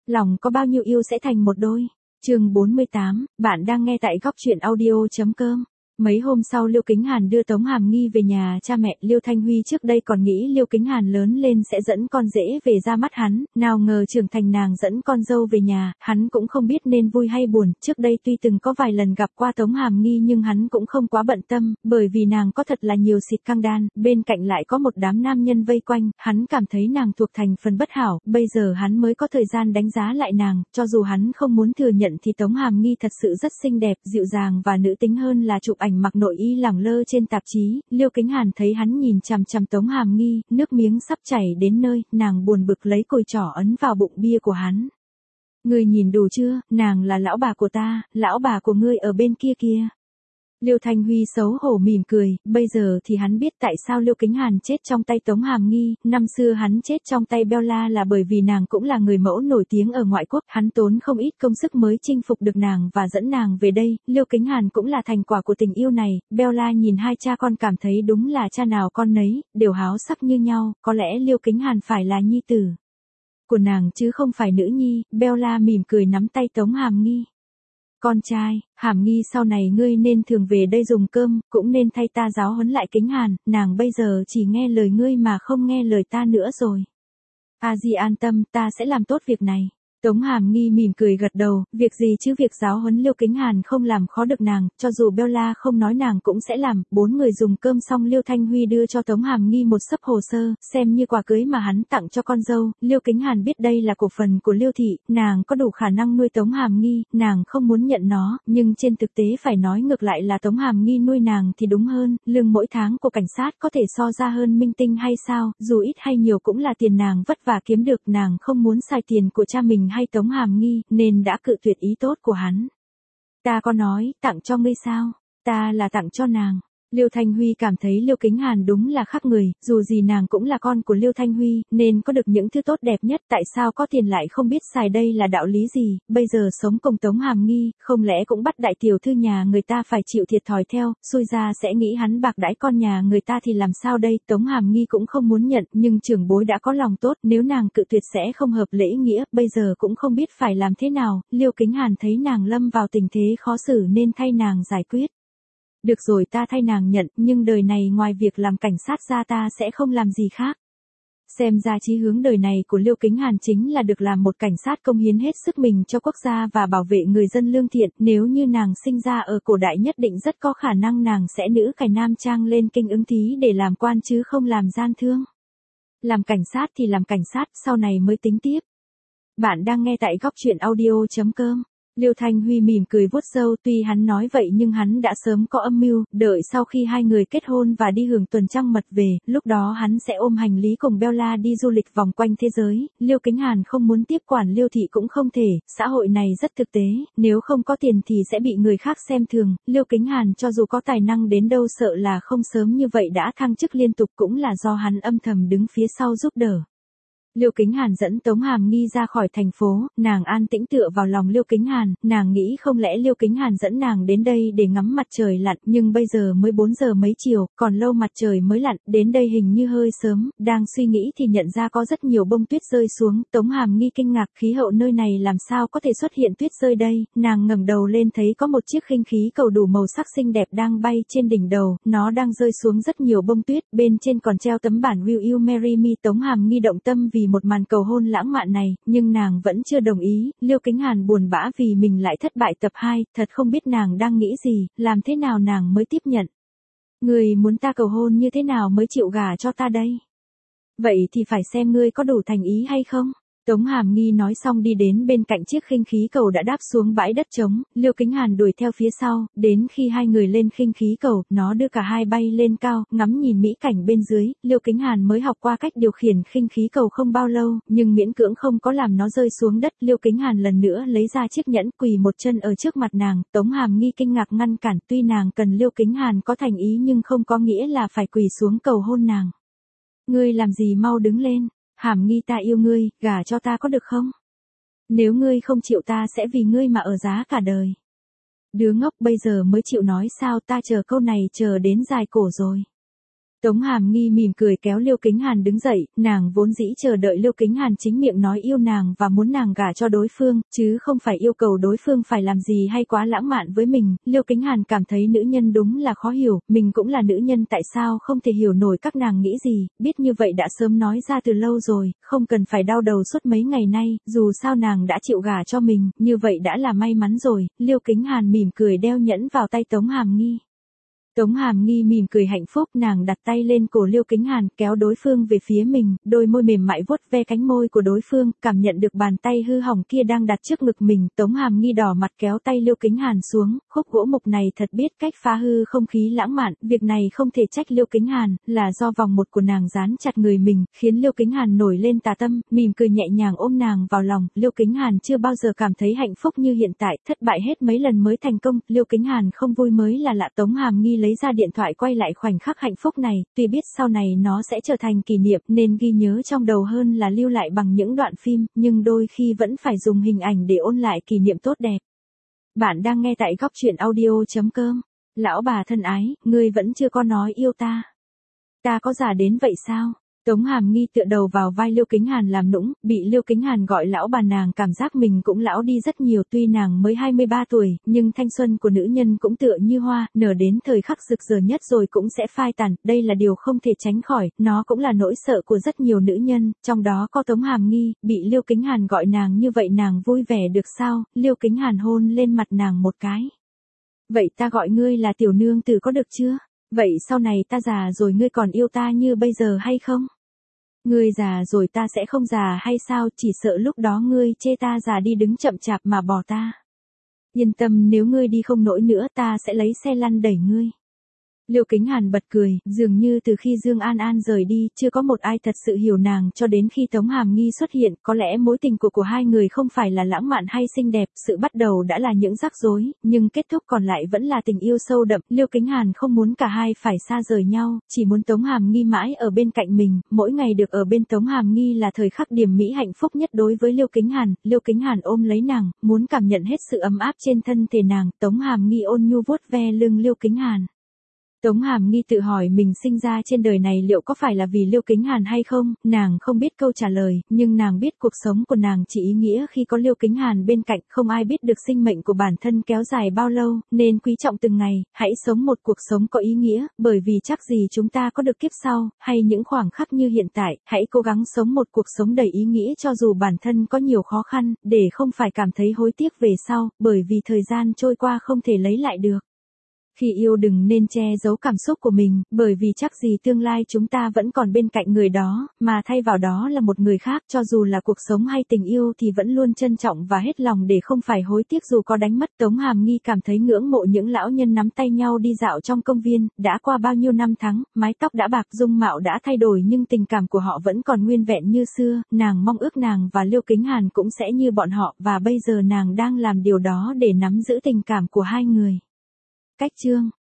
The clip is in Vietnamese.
lòng có bao nhiêu yêu sẽ thành một đôi. Chương 48, bạn đang nghe tại góc truyện audio.com. Mấy hôm sau Liêu Kính Hàn đưa Tống Hàm Nghi về nhà cha mẹ. Liêu Thanh Huy trước đây còn nghĩ Liêu Kính Hàn lớn lên sẽ dẫn con rể về ra mắt hắn, nào ngờ trưởng thành nàng dẫn con dâu về nhà, hắn cũng không biết nên vui hay buồn. Trước đây tuy từng có vài lần gặp qua Tống Hàm Nghi nhưng hắn cũng không quá bận tâm, bởi vì nàng có thật là nhiều xịt căng đan, bên cạnh lại có một đám nam nhân vây quanh, hắn cảm thấy nàng thuộc thành phần bất hảo, bây giờ hắn mới có thời gian đánh giá lại nàng, cho dù hắn không muốn thừa nhận thì Tống Hàm Nghi thật sự rất xinh đẹp, dịu dàng và nữ tính hơn là chụp ảnh mặc nội y lẳng lơ trên tạp chí. Liêu Kính Hàn thấy hắn nhìn chằm chằm Tống Hàm Nghi, nước miếng sắp chảy đến nơi, nàng buồn bực lấy cùi trỏ ấn vào bụng bia của hắn. Ngươi nhìn đủ chưa, nàng là lão bà của ta, lão bà của ngươi ở bên kia kia. Liêu Thanh Huy xấu hổ mỉm cười, bây giờ thì hắn biết tại sao Liêu Kính Hàn chết trong tay Tống Hàm Nghi, năm xưa hắn chết trong tay Bella là bởi vì nàng cũng là người mẫu nổi tiếng ở ngoại quốc, hắn tốn không ít công sức mới chinh phục được nàng và dẫn nàng về đây, Liêu Kính Hàn cũng là thành quả của tình yêu này. Bella nhìn hai cha con cảm thấy đúng là cha nào con nấy, đều háo sắc như nhau, có lẽ Liêu Kính Hàn phải là nhi tử của nàng chứ không phải nữ nhi. Bella mỉm cười nắm tay Tống Hàm Nghi. Con trai, Hàm Nghi sau này ngươi nên thường về đây dùng cơm, cũng nên thay ta giáo huấn lại Kính Hàn, nàng bây giờ chỉ nghe lời ngươi mà không nghe lời ta nữa rồi. A Di an tâm, ta sẽ làm tốt việc này. Tống Hàm Nghi mỉm cười gật đầu, việc gì chứ việc giáo huấn Liêu Kính Hàn không làm khó được nàng, cho dù Bella không nói nàng cũng sẽ làm. Bốn người dùng cơm xong Liêu Thanh Huy đưa cho Tống Hàm Nghi một xấp hồ sơ, xem như quà cưới mà hắn tặng cho con dâu. Liêu Kính Hàn biết đây là cổ phần của Liêu thị, nàng có đủ khả năng nuôi Tống Hàm Nghi, nàng không muốn nhận nó, nhưng trên thực tế phải nói ngược lại là Tống Hàm Nghi nuôi nàng thì đúng hơn, lương mỗi tháng của cảnh sát có thể so ra hơn minh tinh hay sao, dù ít hay nhiều cũng là tiền nàng vất vả kiếm được, nàng không muốn xài tiền của cha mình hay Tống Hàm Nghi, nên đã cự tuyệt ý tốt của hắn. Ta có nói, tặng cho ngươi sao? Ta là tặng cho nàng. Liêu Thanh Huy cảm thấy Liêu Kính Hàn đúng là khác người, dù gì nàng cũng là con của Liêu Thanh Huy, nên có được những thứ tốt đẹp nhất, tại sao có tiền lại không biết xài đây là đạo lý gì, bây giờ sống cùng Tống Hàm Nghi, không lẽ cũng bắt đại tiểu thư nhà người ta phải chịu thiệt thòi theo, xui ra sẽ nghĩ hắn bạc đãi con nhà người ta thì làm sao đây. Tống Hàm Nghi cũng không muốn nhận, nhưng trưởng bối đã có lòng tốt, nếu nàng cự tuyệt sẽ không hợp lễ nghĩa, bây giờ cũng không biết phải làm thế nào. Liêu Kính Hàn thấy nàng lâm vào tình thế khó xử nên thay nàng giải quyết. Được rồi, ta thay nàng nhận, nhưng đời này ngoài việc làm cảnh sát ra ta sẽ không làm gì khác. Xem ra chí hướng đời này của Liêu Kính Hàn chính là được làm một cảnh sát công hiến hết sức mình cho quốc gia và bảo vệ người dân lương thiện. Nếu như nàng sinh ra ở cổ đại nhất định rất có khả năng nàng sẽ nữ cải nam trang lên kinh ứng thí để làm quan chứ không làm gian thương. Làm cảnh sát thì làm cảnh sát, sau này mới tính tiếp. Bạn đang nghe tại góc truyện audio.com. Liêu Thanh Huy mỉm cười vuốt râu, tuy hắn nói vậy nhưng hắn đã sớm có âm mưu, đợi sau khi hai người kết hôn và đi hưởng tuần trăng mật về, lúc đó hắn sẽ ôm hành lý cùng Bella đi du lịch vòng quanh thế giới. Liêu Kính Hàn không muốn tiếp quản Liêu thị cũng không thể, xã hội này rất thực tế, nếu không có tiền thì sẽ bị người khác xem thường. Liêu Kính Hàn cho dù có tài năng đến đâu sợ là không sớm như vậy đã thăng chức liên tục, cũng là do hắn âm thầm đứng phía sau giúp đỡ. Liêu Kính Hàn dẫn Tống Hàm Nghi ra khỏi thành phố, nàng an tĩnh tựa vào lòng Liêu Kính Hàn, nàng nghĩ không lẽ Liêu Kính Hàn dẫn nàng đến đây để ngắm mặt trời lặn, nhưng bây giờ mới 4 giờ mấy chiều, còn lâu mặt trời mới lặn, đến đây hình như hơi sớm. Đang suy nghĩ thì nhận ra có rất nhiều bông tuyết rơi xuống. Tống Hàm Nghi kinh ngạc, khí hậu nơi này làm sao có thể xuất hiện tuyết rơi đây. Nàng ngẩng đầu lên thấy có một chiếc khinh khí cầu đủ màu sắc xinh đẹp đang bay trên đỉnh đầu, nó đang rơi xuống rất nhiều bông tuyết, bên trên còn treo tấm bản Will You Marry Me. Tống Hàm Nghi động tâm vì một màn cầu hôn lãng mạn này, nhưng nàng vẫn chưa đồng ý. Liêu Kính Hàn buồn bã vì mình lại thất bại tập 2, thật không biết nàng đang nghĩ gì, làm thế nào nàng mới tiếp nhận. Ngươi muốn ta cầu hôn như thế nào mới chịu gả cho ta đây? Vậy thì phải xem ngươi có đủ thành ý hay không. Tống Hàm Nghi nói xong đi đến bên cạnh chiếc khinh khí cầu đã đáp xuống bãi đất trống, Liêu Kính Hàn đuổi theo phía sau, đến khi hai người lên khinh khí cầu, nó đưa cả hai bay lên cao, ngắm nhìn mỹ cảnh bên dưới. Liêu Kính Hàn mới học qua cách điều khiển khinh khí cầu không bao lâu, nhưng miễn cưỡng không có làm nó rơi xuống đất. Liêu Kính Hàn lần nữa lấy ra chiếc nhẫn, quỳ một chân ở trước mặt nàng. Tống Hàm Nghi kinh ngạc ngăn cản, tuy nàng cần Liêu Kính Hàn có thành ý nhưng không có nghĩa là phải quỳ xuống cầu hôn nàng. Ngươi làm gì, mau đứng lên. Hàm Nghi, ta yêu ngươi, gả cho ta có được không? Nếu ngươi không chịu ta sẽ vì ngươi mà ở giá cả đời. Đứa ngốc, bây giờ mới chịu nói sao, ta chờ câu này chờ đến dài cổ rồi. Tống Hàm Nghi mỉm cười kéo Liêu Kính Hàn đứng dậy, nàng vốn dĩ chờ đợi Liêu Kính Hàn chính miệng nói yêu nàng và muốn nàng gả cho đối phương, chứ không phải yêu cầu đối phương phải làm gì hay quá lãng mạn với mình. Liêu Kính Hàn cảm thấy nữ nhân đúng là khó hiểu, mình cũng là nữ nhân tại sao không thể hiểu nổi các nàng nghĩ gì, biết như vậy đã sớm nói ra từ lâu rồi, không cần phải đau đầu suốt mấy ngày nay, dù sao nàng đã chịu gả cho mình, như vậy đã là may mắn rồi. Liêu Kính Hàn mỉm cười đeo nhẫn vào tay Tống Hàm Nghi. Tống Hàm Nghi mỉm cười hạnh phúc, nàng đặt tay lên cổ Liêu Kính Hàn, kéo đối phương về phía mình, đôi môi mềm mại vuốt ve cánh môi của đối phương, cảm nhận được bàn tay hư hỏng kia đang đặt trước ngực mình. Tống Hàm Nghi đỏ mặt kéo tay Liêu Kính Hàn xuống, khúc gỗ mục này thật biết cách phá hư không khí lãng mạn, việc này không thể trách Liêu Kính Hàn, là do vòng một của nàng dán chặt người mình, khiến Liêu Kính Hàn nổi lên tà tâm, mỉm cười nhẹ nhàng ôm nàng vào lòng. Liêu Kính Hàn chưa bao giờ cảm thấy hạnh phúc như hiện tại, thất bại hết mấy lần mới thành công, Liêu Kính Hàn không vui mới là lạ. Tống Hàm Nghi lấy ra điện thoại quay lại khoảnh khắc hạnh phúc này, tuy biết sau này nó sẽ trở thành kỷ niệm nên ghi nhớ trong đầu hơn là lưu lại bằng những đoạn phim, nhưng đôi khi vẫn phải dùng hình ảnh để ôn lại kỷ niệm tốt đẹp. Bạn đang nghe tại góc truyện audio.com. Lão bà thân ái, ngươi vẫn chưa có nói yêu ta. Ta có già đến vậy sao? Tống Hàm Nghi tựa đầu vào vai Liêu Kính Hàn làm nũng, bị Liêu Kính Hàn gọi lão bà nàng cảm giác mình cũng lão đi rất nhiều, tuy nàng mới 23 tuổi, nhưng thanh xuân của nữ nhân cũng tựa như hoa, nở đến thời khắc rực rỡ nhất rồi cũng sẽ phai tàn, đây là điều không thể tránh khỏi, nó cũng là nỗi sợ của rất nhiều nữ nhân, trong đó có Tống Hàm Nghi. Bị Liêu Kính Hàn gọi nàng như vậy nàng vui vẻ được sao? Liêu Kính Hàn hôn lên mặt nàng một cái. Vậy ta gọi ngươi là tiểu nương tử có được chưa? Vậy sau này ta già rồi ngươi còn yêu ta như bây giờ hay không? Ngươi già rồi ta sẽ không già hay sao, chỉ sợ lúc đó ngươi chê ta già đi đứng chậm chạp mà bỏ ta. Yên tâm, nếu ngươi đi không nổi nữa ta sẽ lấy xe lăn đẩy ngươi. Liêu Kính Hàn bật cười, dường như từ khi Dương An An rời đi, chưa có một ai thật sự hiểu nàng cho đến khi Tống Hàm Nghi xuất hiện, có lẽ mối tình của hai người không phải là lãng mạn hay xinh đẹp, sự bắt đầu đã là những rắc rối, nhưng kết thúc còn lại vẫn là tình yêu sâu đậm. Liêu Kính Hàn không muốn cả hai phải xa rời nhau, chỉ muốn Tống Hàm Nghi mãi ở bên cạnh mình, mỗi ngày được ở bên Tống Hàm Nghi là thời khắc điểm mỹ hạnh phúc nhất đối với Liêu Kính Hàn. Liêu Kính Hàn ôm lấy nàng, muốn cảm nhận hết sự ấm áp trên thân thể nàng. Tống Hàm Nghi ôn nhu vuốt ve lưng Liêu Kính Hàn. Tống Hàm Nghi tự hỏi mình sinh ra trên đời này liệu có phải là vì Liêu Kính Hàn hay không, nàng không biết câu trả lời, nhưng nàng biết cuộc sống của nàng chỉ ý nghĩa khi có Liêu Kính Hàn bên cạnh, không ai biết được sinh mệnh của bản thân kéo dài bao lâu, nên quý trọng từng ngày, hãy sống một cuộc sống có ý nghĩa, bởi vì chắc gì chúng ta có được kiếp sau, hay những khoảng khắc như hiện tại, hãy cố gắng sống một cuộc sống đầy ý nghĩa cho dù bản thân có nhiều khó khăn, để không phải cảm thấy hối tiếc về sau, bởi vì thời gian trôi qua không thể lấy lại được. Khi yêu đừng nên che giấu cảm xúc của mình, bởi vì chắc gì tương lai chúng ta vẫn còn bên cạnh người đó, mà thay vào đó là một người khác, cho dù là cuộc sống hay tình yêu thì vẫn luôn trân trọng và hết lòng để không phải hối tiếc dù có đánh mất. Tống Hàm Nghi cảm thấy ngưỡng mộ những lão nhân nắm tay nhau đi dạo trong công viên, đã qua bao nhiêu năm tháng, mái tóc đã bạc, dung mạo đã thay đổi nhưng tình cảm của họ vẫn còn nguyên vẹn như xưa, nàng mong ước nàng và Liêu Kính Hàn cũng sẽ như bọn họ, và bây giờ nàng đang làm điều đó để nắm giữ tình cảm của hai người. Cách chương